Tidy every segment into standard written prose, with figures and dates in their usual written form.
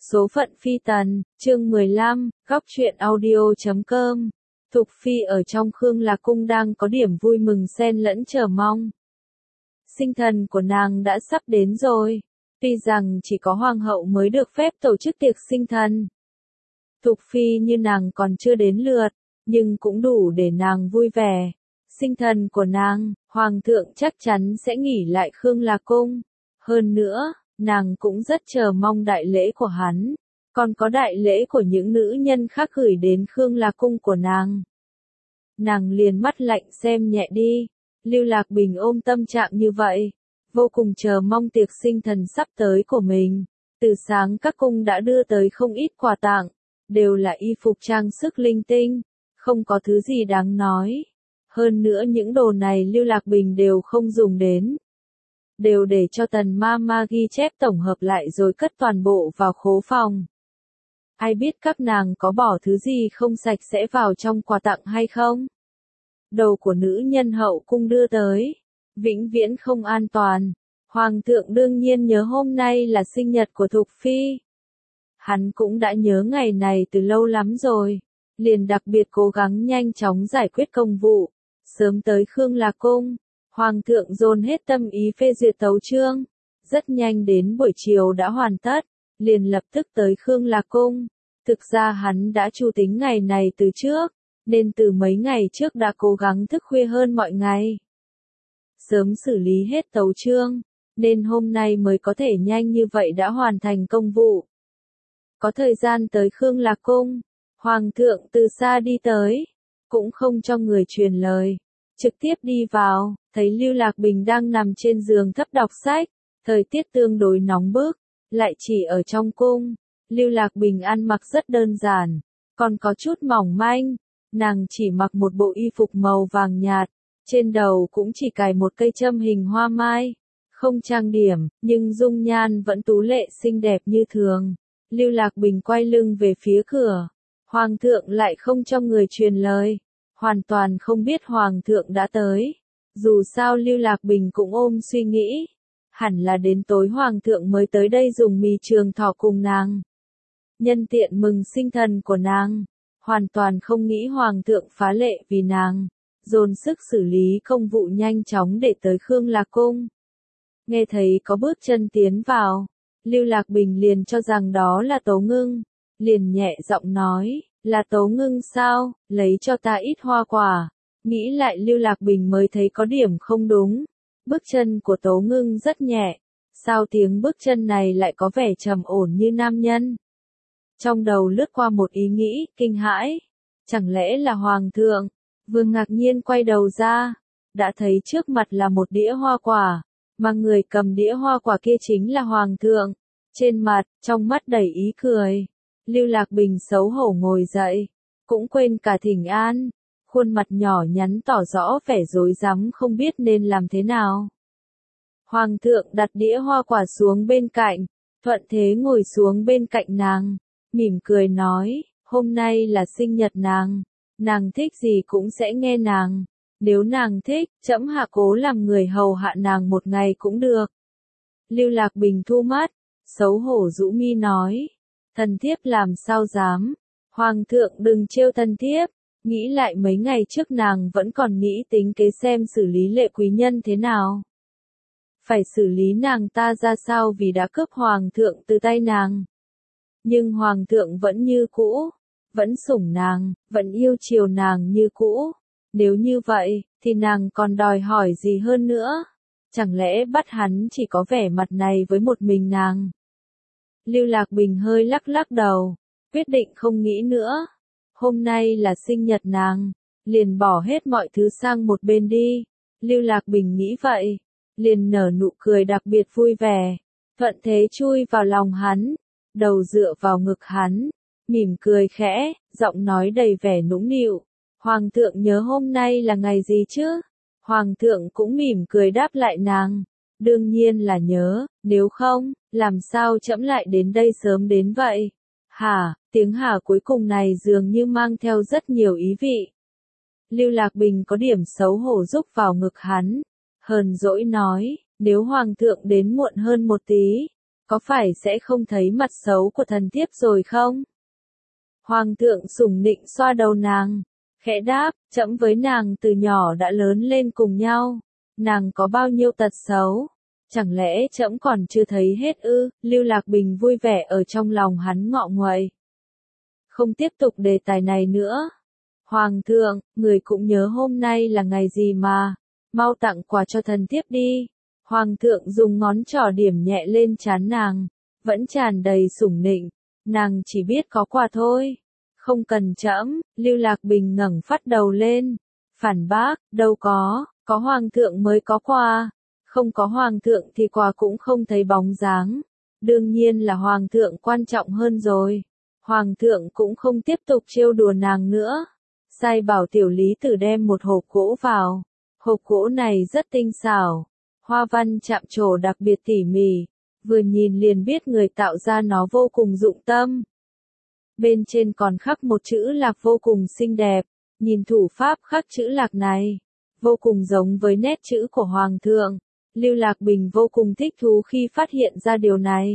Số phận phi tần, chương 15, góc truyện audio.com. Thục phi ở trong Khương Lạc Cung đang có điểm vui mừng xen lẫn chờ mong. Sinh thần của nàng đã sắp đến rồi. Tuy rằng chỉ có hoàng hậu mới được phép tổ chức tiệc sinh thần. Thục phi như nàng còn chưa đến lượt, nhưng cũng đủ để nàng vui vẻ. Sinh thần của nàng, hoàng thượng chắc chắn sẽ nghỉ lại Khương Lạc Cung. Hơn nữa, nàng cũng rất chờ mong đại lễ của hắn, còn có đại lễ của những nữ nhân khác gửi đến Khương Lạc Cung của nàng. Nàng liền mắt lạnh xem nhẹ đi. Lưu Lạc Bình ôm tâm trạng như vậy, vô cùng chờ mong tiệc sinh thần sắp tới của mình. Từ sáng các cung đã đưa tới không ít quà tặng, đều là y phục trang sức linh tinh, không có thứ gì đáng nói. Hơn nữa những đồ này Lưu Lạc Bình đều không dùng đến, đều để cho Tần Mama ghi chép tổng hợp lại rồi cất toàn bộ vào khố phòng. Ai biết các nàng có bỏ thứ gì không sạch sẽ vào trong quà tặng hay không? Đồ của nữ nhân hậu cung đưa tới, vĩnh viễn không an toàn. Hoàng thượng đương nhiên nhớ hôm nay là sinh nhật của Thục phi. Hắn cũng đã nhớ ngày này từ lâu lắm rồi, liền đặc biệt cố gắng nhanh chóng giải quyết công vụ, sớm tới Khương Lạc Cung. Hoàng thượng dồn hết tâm ý phê duyệt tấu chương, rất nhanh đến buổi chiều đã hoàn tất, liền lập tức tới Khương Lạc Cung. Thực ra hắn đã chu tính ngày này từ trước, nên từ mấy ngày trước đã cố gắng thức khuya hơn mọi ngày. Sớm xử lý hết tấu chương, nên hôm nay mới có thể nhanh như vậy đã hoàn thành công vụ. Có thời gian tới Khương Lạc Cung, Hoàng thượng từ xa đi tới, cũng không cho người truyền lời, trực tiếp đi vào, thấy Lưu Lạc Bình đang nằm trên giường thấp đọc sách, thời tiết tương đối nóng bức, lại chỉ ở trong cung. Lưu Lạc Bình ăn mặc rất đơn giản, còn có chút mỏng manh, nàng chỉ mặc một bộ y phục màu vàng nhạt, trên đầu cũng chỉ cài một cây châm hình hoa mai, không trang điểm, nhưng dung nhan vẫn tú lệ xinh đẹp như thường. Lưu Lạc Bình quay lưng về phía cửa, Hoàng thượng lại không cho người truyền lời, hoàn toàn không biết Hoàng thượng đã tới. Dù sao Lưu Lạc Bình cũng ôm suy nghĩ, hẳn là đến tối Hoàng thượng mới tới đây dùng mì trường thọ cùng nàng, nhân tiện mừng sinh thần của nàng. Hoàn toàn không nghĩ Hoàng thượng phá lệ vì nàng, dồn sức xử lý công vụ nhanh chóng để tới Khương Lạc Cung. Nghe thấy có bước chân tiến vào, Lưu Lạc Bình liền cho rằng đó là Tố Ngưng, liền nhẹ giọng nói, là Tố Ngưng sao, lấy cho ta ít hoa quả. Nghĩ lại Lưu Lạc Bình mới thấy có điểm không đúng. Bước chân của Tố Ngưng rất nhẹ, sao tiếng bước chân này lại có vẻ trầm ổn như nam nhân? Trong đầu lướt qua một ý nghĩ, kinh hãi. Chẳng lẽ là Hoàng thượng? Vừa ngạc nhiên quay đầu ra, đã thấy trước mặt là một đĩa hoa quả, mà người cầm đĩa hoa quả kia chính là Hoàng thượng. Trên mặt, trong mắt đầy ý cười. Lưu Lạc Bình xấu hổ ngồi dậy, cũng quên cả thỉnh an. Khuôn mặt nhỏ nhắn tỏ rõ vẻ rối rắm không biết nên làm thế nào. Hoàng thượng đặt đĩa hoa quả xuống bên cạnh, thuận thế ngồi xuống bên cạnh nàng, mỉm cười nói, hôm nay là sinh nhật nàng thích gì cũng sẽ nghe nàng. Nếu nàng thích, trẫm hạ cố làm người hầu hạ nàng một ngày cũng được. Lưu Lạc Bình thu mắt, xấu hổ rũ mi nói, thần thiếp làm sao dám, Hoàng thượng đừng trêu thần thiếp. Nghĩ lại mấy ngày trước nàng vẫn còn nghĩ tính kế xem xử lý Lệ quý nhân thế nào. Phải xử lý nàng ta ra sao vì đã cướp Hoàng thượng từ tay nàng. Nhưng Hoàng thượng vẫn như cũ, vẫn sủng nàng, vẫn yêu chiều nàng như cũ. Nếu như vậy, thì nàng còn đòi hỏi gì hơn nữa? Chẳng lẽ bắt hắn chỉ có vẻ mặt này với một mình nàng? Lưu Lạc Bình hơi lắc lắc đầu, quyết định không nghĩ nữa. Hôm nay là sinh nhật nàng, liền bỏ hết mọi thứ sang một bên đi. Lưu Lạc Bình nghĩ vậy, liền nở nụ cười đặc biệt vui vẻ, thuận thế chui vào lòng hắn, đầu dựa vào ngực hắn, mỉm cười khẽ, giọng nói đầy vẻ nũng nịu. Hoàng thượng nhớ hôm nay là ngày gì chứ? Hoàng thượng cũng mỉm cười đáp lại nàng, đương nhiên là nhớ, nếu không, làm sao trẫm lại đến đây sớm đến vậy? Hả? Tiếng hả cuối cùng này dường như mang theo rất nhiều ý vị. Lưu Lạc Bình có điểm xấu hổ rúc vào ngực hắn, hờn dỗi nói, nếu Hoàng thượng đến muộn hơn một tí, có phải sẽ không thấy mặt xấu của thần thiếp rồi không? Hoàng thượng sủng nịnh xoa đầu nàng, khẽ đáp, trẫm với nàng từ nhỏ đã lớn lên cùng nhau, nàng có bao nhiêu tật xấu, chẳng lẽ trẫm còn chưa thấy hết ư? Lưu Lạc Bình vui vẻ ở trong lòng hắn ngọ nguậy. Không tiếp tục đề tài này nữa. Hoàng thượng, người cũng nhớ hôm nay là ngày gì mà, mau tặng quà cho thần thiếp đi. Hoàng thượng dùng ngón trỏ điểm nhẹ lên trán nàng, vẫn tràn đầy sủng nịnh, nàng chỉ biết có quà thôi. Không cần trẫm. Lưu Lạc Bình ngẩng phát đầu lên, phản bác, đâu có hoàng thượng mới có quà, không có hoàng thượng thì quà cũng không thấy bóng dáng. Đương nhiên là hoàng thượng quan trọng hơn rồi. Hoàng thượng cũng không tiếp tục trêu đùa nàng nữa, sai bảo tiểu lý tử đem một hộp gỗ vào. Hộp gỗ này rất tinh xảo, hoa văn chạm trổ đặc biệt tỉ mỉ, vừa nhìn liền biết người tạo ra nó vô cùng dụng tâm. Bên trên còn khắc một chữ lạc vô cùng xinh đẹp, nhìn thủ pháp khắc chữ lạc này, vô cùng giống với nét chữ của Hoàng thượng. Lưu Lạc Bình vô cùng thích thú khi phát hiện ra điều này.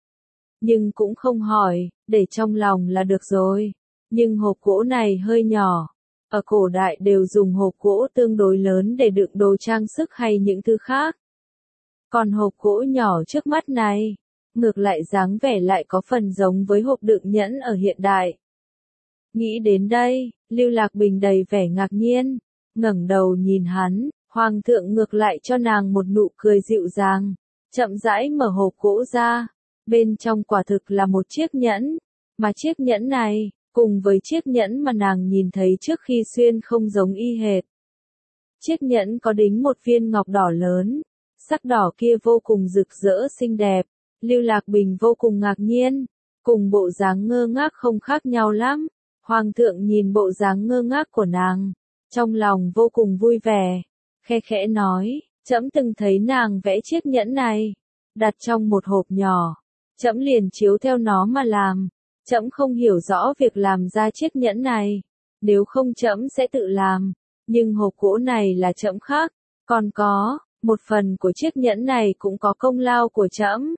Nhưng cũng không hỏi, để trong lòng là được rồi. Nhưng hộp gỗ này hơi nhỏ. Ở cổ đại đều dùng hộp gỗ tương đối lớn để đựng đồ trang sức hay những thứ khác. Còn hộp gỗ nhỏ trước mắt này, ngược lại dáng vẻ lại có phần giống với hộp đựng nhẫn ở hiện đại. Nghĩ đến đây, Lưu Lạc Bình đầy vẻ ngạc nhiên, ngẩng đầu nhìn hắn, Hoàng thượng ngược lại cho nàng một nụ cười dịu dàng, chậm rãi mở hộp gỗ ra, bên trong quả thực là một chiếc nhẫn, mà chiếc nhẫn này, cùng với chiếc nhẫn mà nàng nhìn thấy trước khi xuyên không giống y hệt. Chiếc nhẫn có đính một viên ngọc đỏ lớn, sắc đỏ kia vô cùng rực rỡ xinh đẹp. Lưu Lạc Bình vô cùng ngạc nhiên, cùng bộ dáng ngơ ngác không khác nhau lắm. Hoàng thượng nhìn bộ dáng ngơ ngác của nàng, trong lòng vô cùng vui vẻ, khe khẽ nói, trẫm từng thấy nàng vẽ chiếc nhẫn này, đặt trong một hộp nhỏ, trẫm liền chiếu theo nó mà làm. Trẫm không hiểu rõ việc làm ra chiếc nhẫn này, nếu không trẫm sẽ tự làm, nhưng hộp gỗ này là trẫm khác, còn có, một phần của chiếc nhẫn này cũng có công lao của trẫm.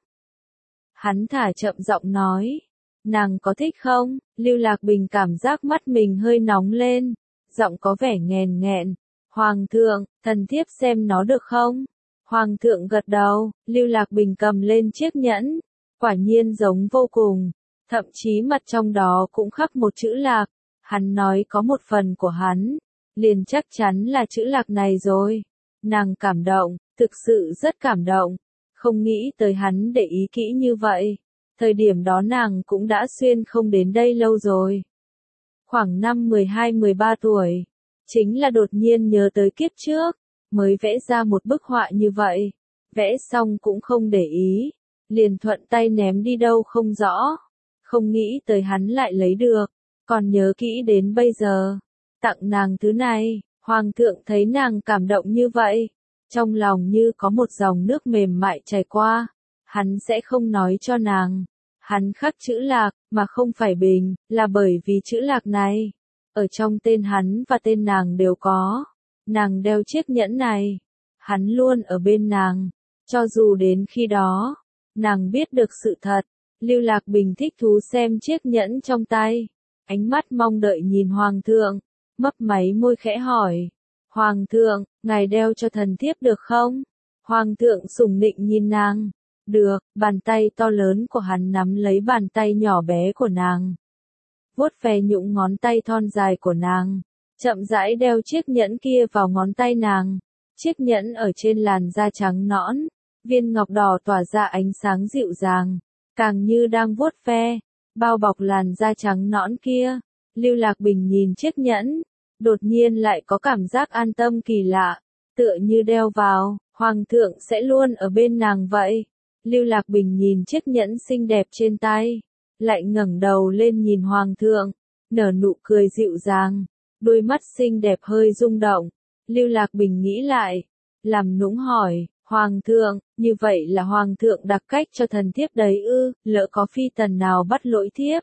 Hắn thả chậm giọng nói, nàng có thích không? Lưu Lạc Bình cảm giác mắt mình hơi nóng lên, giọng có vẻ nghèn nghẹn. Hoàng thượng, thần thiếp xem nó được không? Hoàng thượng gật đầu, Lưu Lạc Bình cầm lên chiếc nhẫn, quả nhiên giống vô cùng, thậm chí mặt trong đó cũng khắc một chữ lạc. Hắn nói có một phần của hắn, liền chắc chắn là chữ lạc này rồi. Nàng cảm động, thực sự rất cảm động. Không nghĩ tới hắn để ý kỹ như vậy. Thời điểm đó nàng cũng đã xuyên không đến đây lâu rồi. Khoảng năm 12-13 tuổi. Chính là đột nhiên nhớ tới kiếp trước, mới vẽ ra một bức họa như vậy. Vẽ xong cũng không để ý, liền thuận tay ném đi đâu không rõ. Không nghĩ tới hắn lại lấy được, còn nhớ kỹ đến bây giờ. Tặng nàng thứ này, Hoàng thượng thấy nàng cảm động như vậy. Trong lòng như có một dòng nước mềm mại chảy qua, hắn sẽ không nói cho nàng. Hắn khắc chữ lạc, mà không phải bình, là bởi vì chữ lạc này, ở trong tên hắn và tên nàng đều có. Nàng đeo chiếc nhẫn này, hắn luôn ở bên nàng, cho dù đến khi đó, nàng biết được sự thật. Lưu Lạc Bình thích thú xem chiếc nhẫn trong tay, ánh mắt mong đợi nhìn Hoàng thượng, mấp máy môi khẽ hỏi. Hoàng thượng, ngài đeo cho thần thiếp được không? Hoàng thượng sủng nịnh nhìn nàng. Được, bàn tay to lớn của hắn nắm lấy bàn tay nhỏ bé của nàng. Vuốt ve nhũng ngón tay thon dài của nàng. Chậm rãi đeo chiếc nhẫn kia vào ngón tay nàng. Chiếc nhẫn ở trên làn da trắng nõn. Viên ngọc đỏ tỏa ra ánh sáng dịu dàng. Càng như đang vuốt ve, bao bọc làn da trắng nõn kia. Lưu Lạc Bình nhìn chiếc nhẫn. Đột nhiên lại có cảm giác an tâm kỳ lạ. Tựa như đeo vào, Hoàng thượng sẽ luôn ở bên nàng vậy. Lưu Lạc Bình nhìn chiếc nhẫn xinh đẹp trên tay, lại ngẩng đầu lên nhìn Hoàng thượng, nở nụ cười dịu dàng, đôi mắt xinh đẹp hơi rung động. Lưu Lạc Bình nghĩ lại, làm nũng hỏi, Hoàng thượng, như vậy là Hoàng thượng đặc cách cho thần thiếp đấy ư? Lỡ có phi tần nào bắt lỗi thiếp?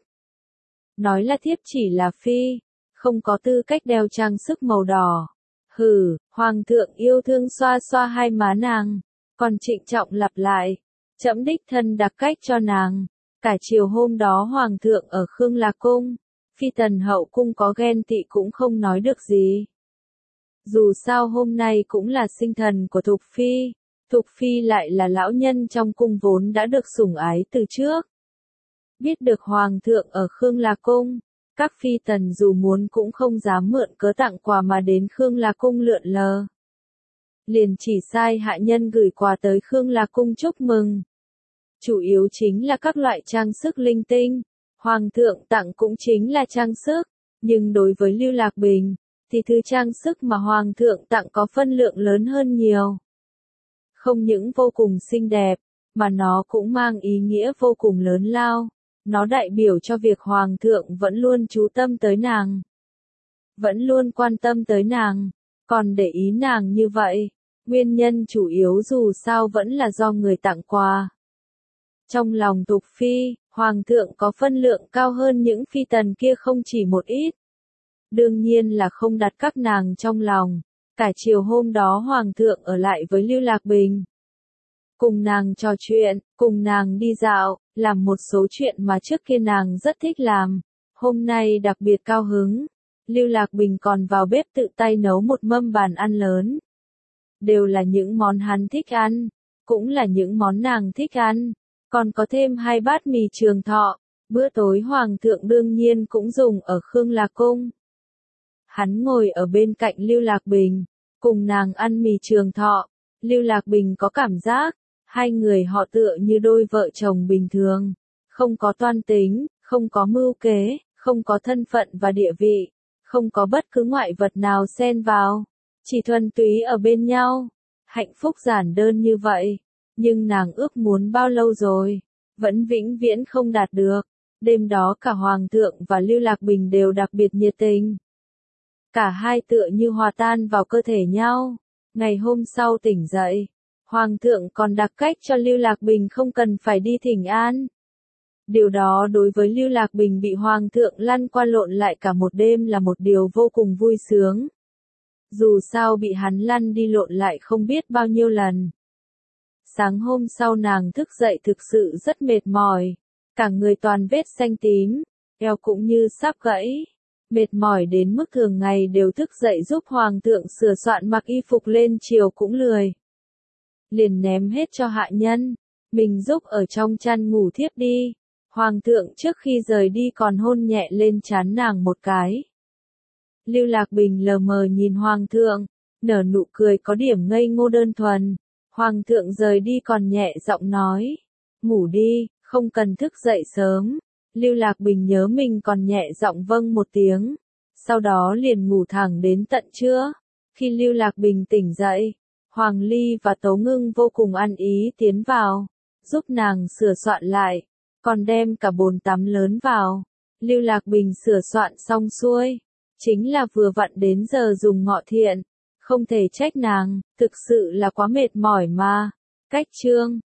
Nói là thiếp chỉ là phi, không có tư cách đeo trang sức màu đỏ. Hừ, Hoàng thượng yêu thương xoa xoa hai má nàng, còn trịnh trọng lặp lại. Trẫm đích thân đặc cách cho nàng. Cả chiều hôm đó hoàng thượng ở Khương Lạc Cung, phi tần hậu cung có ghen tị cũng không nói được gì. Dù sao hôm nay cũng là sinh thần của Thục Phi, Thục Phi lại là lão nhân trong cung vốn đã được sủng ái từ trước. Biết được hoàng thượng ở Khương Lạc Cung, các phi tần dù muốn cũng không dám mượn cớ tặng quà mà đến Khương Lạc Cung lượn lờ. Liền chỉ sai hạ nhân gửi quà tới Khương Lạc Cung chúc mừng. Chủ yếu chính là các loại trang sức linh tinh, hoàng thượng tặng cũng chính là trang sức, nhưng đối với Lưu Lạc Bình, thì thứ trang sức mà hoàng thượng tặng có phân lượng lớn hơn nhiều. Không những vô cùng xinh đẹp, mà nó cũng mang ý nghĩa vô cùng lớn lao. Nó đại biểu cho việc hoàng thượng vẫn luôn chú tâm tới nàng, vẫn luôn quan tâm tới nàng, còn để ý nàng như vậy. Nguyên nhân chủ yếu dù sao vẫn là do người tặng quà. Trong lòng Thục Phi, hoàng thượng có phân lượng cao hơn những phi tần kia không chỉ một ít. Đương nhiên là không đặt các nàng trong lòng. Cả chiều hôm đó hoàng thượng ở lại với Lưu Lạc Bình. Cùng nàng trò chuyện, cùng nàng đi dạo, làm một số chuyện mà trước kia nàng rất thích làm. Hôm nay đặc biệt cao hứng. Lưu Lạc Bình còn vào bếp tự tay nấu một mâm bàn ăn lớn. Đều là những món hắn thích ăn, cũng là những món nàng thích ăn. Còn có thêm 2 bát mì Trường Thọ. Bữa tối hoàng thượng đương nhiên cũng dùng ở Khương Lạc Cung. Hắn ngồi ở bên cạnh Lưu Lạc Bình, cùng nàng ăn mì Trường Thọ. Lưu Lạc Bình có cảm giác, hai người họ tựa như đôi vợ chồng bình thường, không có toan tính, không có mưu kế, không có thân phận và địa vị, không có bất cứ ngoại vật nào xen vào, chỉ thuần túy ở bên nhau. Hạnh phúc giản đơn như vậy, nhưng nàng ước muốn bao lâu rồi, vẫn vĩnh viễn không đạt được. Đêm đó cả hoàng thượng và Lưu Lạc Bình đều đặc biệt nhiệt tình. Cả hai tựa như hòa tan vào cơ thể nhau. Ngày hôm sau tỉnh dậy, hoàng thượng còn đặc cách cho Lưu Lạc Bình không cần phải đi thỉnh an. Điều đó đối với Lưu Lạc Bình bị hoàng thượng lăn qua lộn lại cả một đêm là một điều vô cùng vui sướng. Dù sao bị hắn lăn đi lộn lại không biết bao nhiêu lần. Sáng hôm sau nàng thức dậy thực sự rất mệt mỏi, cả người toàn vết xanh tím, eo cũng như sắp gãy. Mệt mỏi đến mức thường ngày đều thức dậy giúp hoàng thượng sửa soạn mặc y phục lên chiều cũng lười. Liền ném hết cho hạ nhân, mình giúp ở trong chăn ngủ thiếp đi. Hoàng thượng trước khi rời đi còn hôn nhẹ lên trán nàng một cái. Lưu Lạc Bình lờ mờ nhìn hoàng thượng, nở nụ cười có điểm ngây ngô đơn thuần. Hoàng thượng rời đi còn nhẹ giọng nói, ngủ đi, không cần thức dậy sớm. Lưu Lạc Bình nhớ mình còn nhẹ giọng vâng một tiếng, sau đó liền ngủ thẳng đến tận trưa. Khi Lưu Lạc Bình tỉnh dậy, Hoàng Ly và Tấu Ngưng vô cùng ăn ý tiến vào, giúp nàng sửa soạn lại, còn đem cả bồn tắm lớn vào. Lưu Lạc Bình sửa soạn xong xuôi, chính là vừa vặn đến giờ dùng ngọ thiện, không thể trách nàng, thực sự là quá mệt mỏi mà. Cách chương